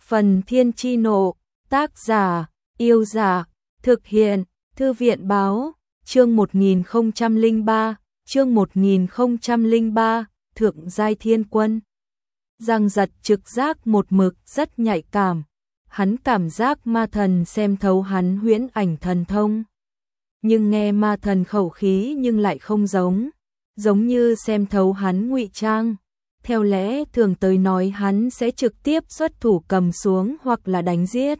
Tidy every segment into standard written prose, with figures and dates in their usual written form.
Phần Thiên Chi Nộ, tác giả, Yêu Giả, thực hiện, Thư viện Báo, chương 1003, Thượng Giai Thiên Quân. Giang Giật trực giác một mực rất nhạy cảm, hắn cảm giác ma thần xem thấu hắn huyễn ảnh thần thông. Nhưng nghe ma thần khẩu khí nhưng lại không giống như xem thấu hắn ngụy trang. Theo lẽ thường tới nói hắn sẽ trực tiếp xuất thủ cầm xuống hoặc là đánh giết.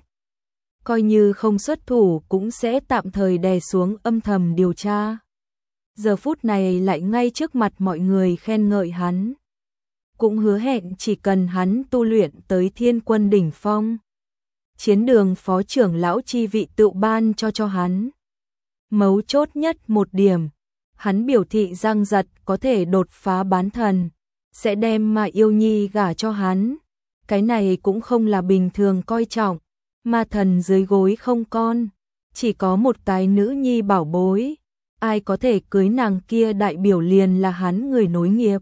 Coi như không xuất thủ cũng sẽ tạm thời đè xuống âm thầm điều tra. Giờ phút này lại ngay trước mặt mọi người khen ngợi hắn. Cũng hứa hẹn chỉ cần hắn tu luyện tới Thiên Quân đỉnh phong, chiến đường phó trưởng lão chi vị tự ban cho hắn. Mấu chốt nhất một điểm, hắn biểu thị Giang Giật có thể đột phá bán thần, sẽ đem Ma Yêu Nhi gả cho hắn. Cái này cũng không là bình thường coi trọng, ma thần dưới gối không con, chỉ có một cái nữ nhi bảo bối, ai có thể cưới nàng kia đại biểu liền là hắn người nối nghiệp.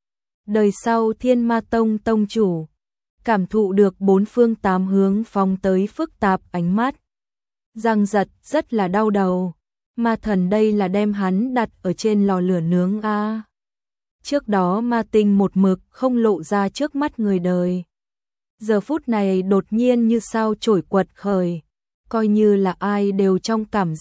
Đời sau Thiên Ma Tông tông chủ, cảm thụ được bốn phương tám hướng phóng tới phức tạp ánh mắt. Giang Giật rất là đau đầu, ma thần đây là đem hắn đặt ở trên lò lửa nướng a. Trước đó ma tinh một mực không lộ ra trước mắt người đời. Giờ phút này đột nhiên như sao trổi quật khởi, coi như là ai đều trong cảm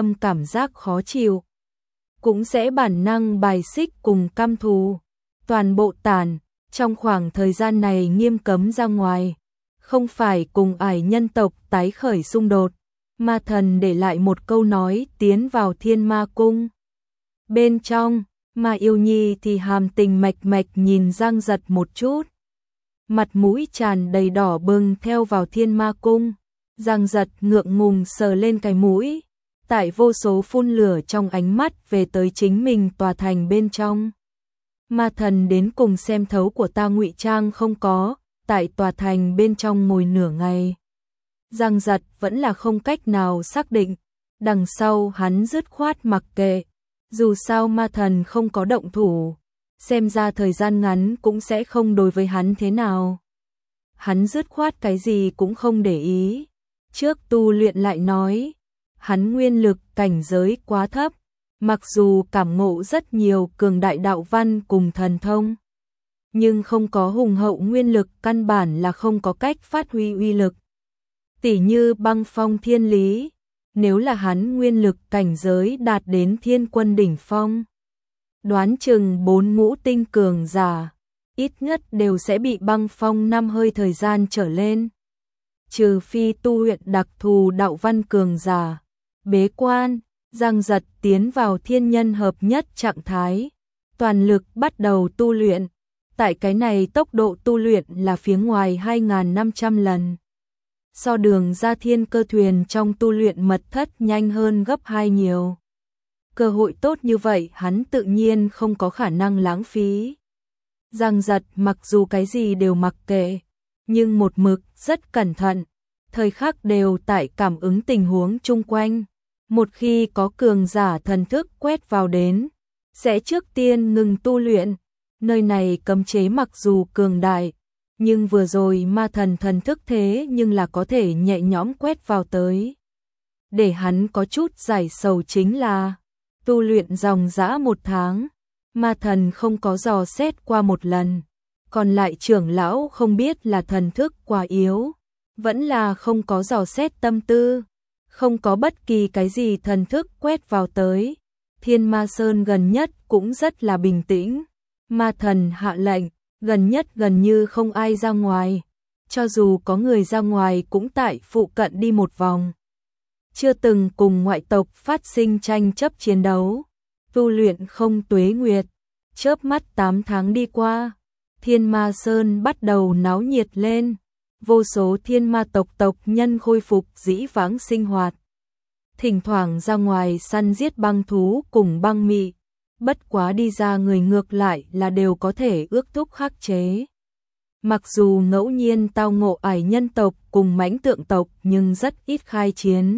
giác khó chịu, cũng sẽ bản năng bài xích cùng căm thù. Toàn bộ tản, trong khoảng thời gian này nghiêm cấm ra ngoài, không phải cùng ải nhân tộc tái khởi xung đột. Ma thần để lại một câu nói tiến vào Thiên Ma Cung. Bên trong, Ma Yêu Nhi thì hàm tình mạch nhìn Giang Giật một chút. Mặt mũi tràn đầy đỏ bừng theo vào Thiên Ma Cung. Giang Giật ngượng ngùng sờ lên cái mũi, tại vô số phun lửa trong ánh mắt về tới chính mình tòa thành bên trong. Ma thần đến cùng xem thấu của ta ngụy trang không có, tại tòa thành bên trong ngồi nửa ngày. Giang Giật vẫn là không cách nào xác định, đằng sau hắn dứt khoát mặc kệ, dù sao ma thần không có động thủ, xem ra thời gian ngắn cũng sẽ không đối với hắn thế nào. Hắn dứt khoát cái gì cũng không để ý, trước tu luyện lại nói, hắn nguyên lực cảnh giới quá thấp, mặc dù cảm ngộ rất nhiều cường đại đạo văn cùng thần thông, nhưng không có hùng hậu nguyên lực căn bản là không có cách phát huy uy lực. Tỉ như băng phong thiên lý, nếu là hắn nguyên lực cảnh giới đạt đến Thiên Quân đỉnh phong, đoán chừng 4 ngũ tinh cường giả, ít nhất đều sẽ bị băng phong 5 hơi thời gian trở lên. Trừ phi tu luyện đặc thù đạo văn cường giả, bế quan. Giang Giật tiến vào thiên nhân hợp nhất trạng thái, toàn lực bắt đầu tu luyện. Tại cái này tốc độ tu luyện là phía ngoài 2.500 lần. So đường ra thiên cơ thuyền trong tu luyện mật thất nhanh hơn gấp 2 nhiều. Cơ hội tốt như vậy hắn tự nhiên không có khả năng lãng phí. Giang Giật mặc dù cái gì đều mặc kệ, nhưng một mực rất cẩn thận, thời khắc đều tại cảm ứng tình huống chung quanh. Một khi có cường giả thần thức quét vào đến, sẽ trước tiên ngừng tu luyện. Nơi này cấm chế mặc dù cường đại, nhưng vừa rồi ma thần thần thức thế nhưng là có thể nhẹ nhõm quét vào tới. Để hắn có chút giải sầu chính là, tu luyện dòng dã 1 tháng, ma thần không có dò xét qua một lần. Còn lại trưởng lão không biết là thần thức quá yếu, vẫn là không có dò xét tâm tư. Không có bất kỳ cái gì thần thức quét vào tới. Thiên Ma Sơn gần nhất cũng rất là bình tĩnh. Ma thần hạ lệnh, gần nhất gần như không ai ra ngoài. Cho dù có người ra ngoài cũng tại phụ cận đi một vòng. Chưa từng cùng ngoại tộc phát sinh tranh chấp chiến đấu. Tu luyện không tuế nguyệt. Chớp mắt 8 tháng đi qua, Thiên Ma Sơn bắt đầu náo nhiệt lên. Vô số thiên ma tộc nhân khôi phục dĩ vãng sinh hoạt. Thỉnh thoảng ra ngoài săn giết băng thú cùng băng mị, bất quá đi ra người ngược lại là đều có thể ước thúc khắc chế. Mặc dù ngẫu nhiên tao ngộ ải nhân tộc cùng mãnh tượng tộc nhưng rất ít khai chiến.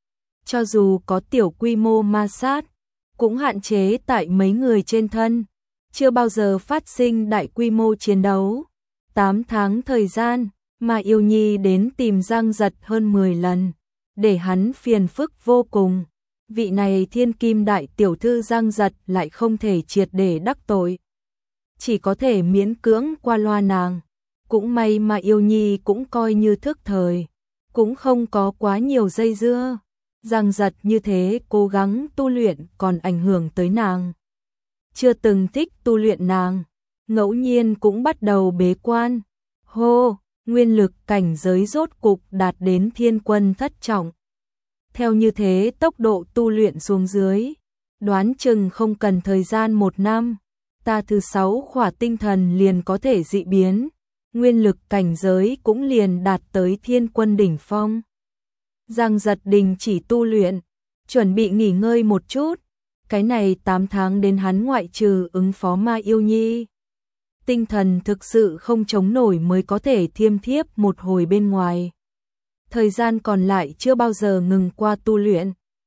Cho dù có tiểu quy mô ma sát, cũng hạn chế tại mấy người trên thân, chưa bao giờ phát sinh đại quy mô chiến đấu. 8 tháng thời gian, mà Yêu Nhi đến tìm Giang Giật hơn 10 lần, để hắn phiền phức vô cùng. Vị này thiên kim đại tiểu thư Giang Giật lại không thể triệt để đắc tội, chỉ có thể miễn cưỡng qua loa nàng. Cũng may mà Yêu Nhi cũng coi như thức thời, cũng không có quá nhiều dây dưa. Giang Giật như thế cố gắng tu luyện còn ảnh hưởng tới nàng. Chưa từng thích tu luyện nàng, ngẫu nhiên cũng bắt đầu bế quan. Hô, nguyên lực cảnh giới rốt cục đạt đến thiên quân thất trọng. Theo như thế tốc độ tu luyện xuống dưới, đoán chừng không cần thời gian 1 năm, ta thứ 6 khỏa tinh thần liền có thể dị biến, nguyên lực cảnh giới cũng liền đạt tới thiên quân đỉnh phong. Giang Giật đình chỉ tu luyện, chuẩn bị nghỉ ngơi một chút. Cái này 8 tháng đến hắn ngoại trừ ứng phó Ma Yêu Nhi, tinh thần thực sự không chống nổi mới có thể thiêm thiếp một hồi bên ngoài. Thời gian còn lại chưa bao giờ ngừng qua tu luyện,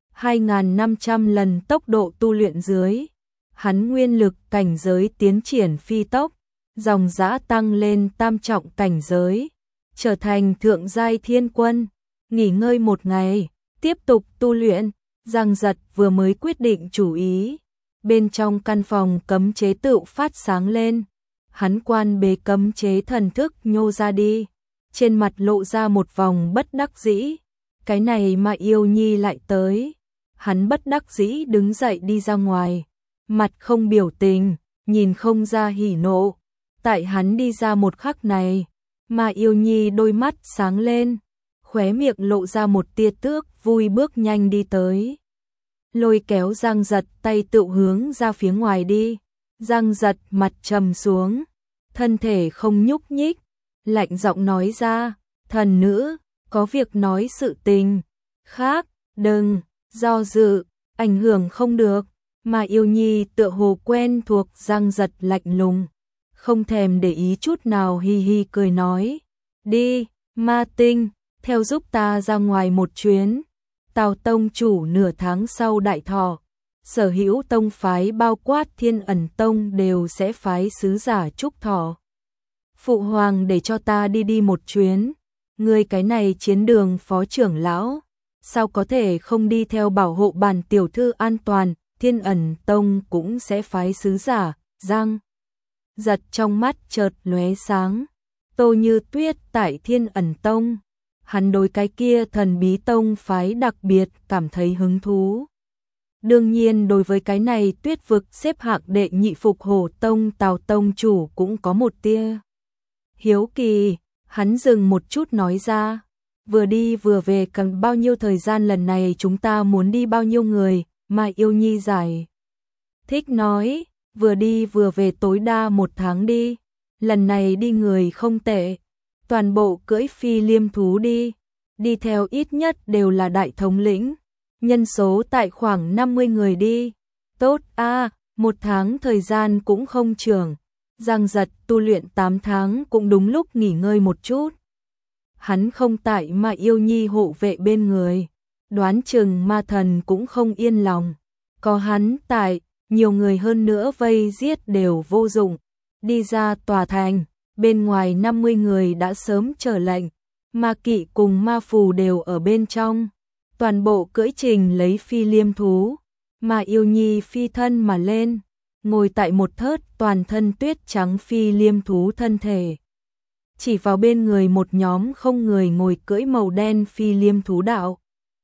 2.500 lần tốc độ tu luyện dưới, hắn nguyên lực cảnh giới tiến triển phi tốc, dòng dã tăng lên tam trọng cảnh giới, trở thành thượng giai thiên quân. Nghỉ ngơi 1 ngày, tiếp tục tu luyện. Giang Giật vừa mới quyết định chủ ý, bên trong căn phòng cấm chế tự phát sáng lên, hắn quan bế cấm chế thần thức nhô ra đi, trên mặt lộ ra một vòng bất đắc dĩ. Cái này mà Yêu Nhi lại tới. Hắn bất đắc dĩ đứng dậy đi ra ngoài, mặt không biểu tình, nhìn không ra hỉ nộ. Tại hắn đi ra một khắc này, mà Yêu Nhi đôi mắt sáng lên, khóe miệng lộ ra một tia tước vui, bước nhanh đi tới, lôi kéo Giang Giật tay tự hướng ra phía ngoài đi. Giang Giật mặt trầm xuống, thân thể không nhúc nhích, lạnh giọng nói ra, thần nữ, có việc nói sự tình khác, đừng do dự, ảnh hưởng không được. Mà Yêu Nhi tựa hồ quen thuộc Giang Giật lạnh lùng, không thèm để ý chút nào, hi hi cười nói, đi, Ma Tinh, theo giúp ta ra ngoài một chuyến. Tào tông chủ nửa tháng sau đại thọ, sở hữu tông phái bao quát Thiên Ẩn Tông đều sẽ phái sứ giả chúc thọ. Phụ hoàng để cho ta đi một chuyến, người cái này chiến đường phó trưởng lão, sao có thể không đi theo bảo hộ bản tiểu thư an toàn. Thiên Ẩn Tông cũng sẽ phái sứ giả. Giang Giật trong mắt chợt lóe sáng. Tô Như Tuyết tại Thiên Ẩn Tông, hắn đối cái kia thần bí tông phái đặc biệt cảm thấy hứng thú. Đương nhiên đối với cái này Tuyết vực xếp hạng đệ nhị Phục Hổ Tông Tào tông chủ cũng có một tia hiếu kỳ. Hắn dừng một chút nói ra, vừa đi vừa về cần bao nhiêu thời gian, lần này chúng ta muốn đi bao nhiêu người? Mà Yêu Nhi giải thích nói, vừa đi vừa về tối đa 1 tháng đi, lần này đi người không tệ, toàn bộ cưỡi phi liêm thú đi theo ít nhất đều là đại thống lĩnh, nhân số tại khoảng 50 người đi. Tốt a, 1 tháng thời gian cũng không trường. Giang Giật tu luyện 8 tháng cũng đúng lúc nghỉ ngơi một chút. Hắn không tại mà Yêu Nhi hộ vệ bên người, đoán chừng ma thần cũng không yên lòng. Có hắn tại, nhiều người hơn nữa vây giết đều vô dụng. Đi ra tòa thành, bên ngoài 50 người đã sớm chờ lệnh, ma kỵ cùng ma phù đều ở bên trong. Toàn bộ cưỡi trình lấy phi liêm thú, mà Yêu Nhi phi thân mà lên, ngồi tại một thớt toàn thân tuyết trắng phi liêm thú thân thể. Chỉ vào bên người một nhóm không người ngồi cưỡi màu đen phi liêm thú đạo.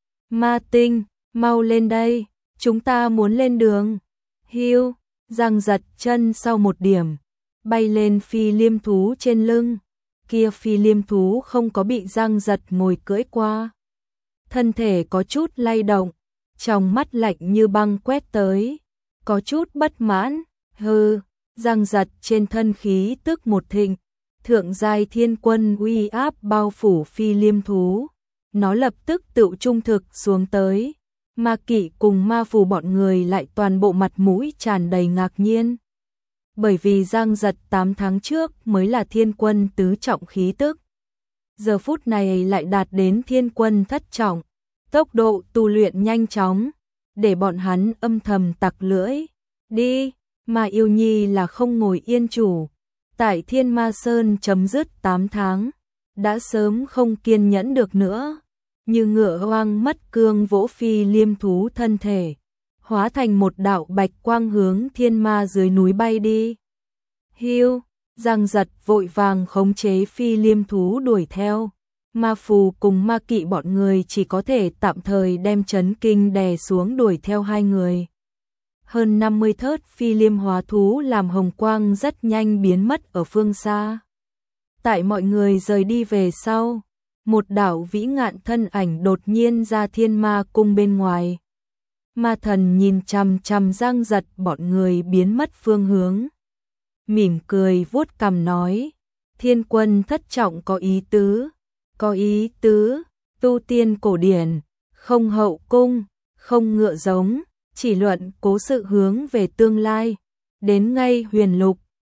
Ma Tinh, mau lên đây, chúng ta muốn lên đường. Hiu, Giang Giật chân sau một điểm, bay lên phi liêm thú trên lưng. Kia phi liêm thú không có bị Giang Giật ngồi cưỡi qua, thân thể có chút lay động, trong mắt lạnh như băng quét tới, có chút bất mãn. Hừ, Giang Giật trên thân khí tức một thịnh, thượng giai thiên quân uy áp bao phủ phi liêm thú, nó lập tức tự trung thực xuống tới. Ma kỵ cùng ma phù bọn người lại toàn bộ mặt mũi tràn đầy ngạc nhiên, bởi vì Giang Giật 8 tháng trước mới là thiên quân tứ trọng khí tức, giờ phút này lại đạt đến thiên quân thất trọng. Tốc độ tu luyện nhanh chóng, để bọn hắn âm thầm tặc lưỡi. Đi, mà Yêu Nhi là không ngồi yên chủ, tại Thiên Ma Sơn chấm dứt 8 tháng, đã sớm không kiên nhẫn được nữa, như ngựa hoang mất cương vỗ phi liêm thú thân thể, hóa thành một đạo bạch quang hướng thiên ma dưới núi bay đi. Hiu, Giang Giật vội vàng khống chế phi liêm thú đuổi theo. Ma Phù cùng Ma Kỵ bọn người chỉ có thể tạm thời đem chấn kinh đè xuống đuổi theo hai người. Hơn 50 thớt phi liêm hóa thú làm hồng quang rất nhanh biến mất ở phương xa. Tại mọi người rời đi về sau, một đạo vĩ ngạn thân ảnh đột nhiên ra thiên ma cung bên ngoài. Ma Thần nhìn chằm chằm Giang Giật bọn người biến mất phương hướng. Mỉm cười vuốt cằm nói, Thiên Quân thất trọng có ý tứ, tu tiên cổ điển, không hậu cung, không ngựa giống, chỉ luận cố sự hướng về tương lai, đến ngay huyền lục,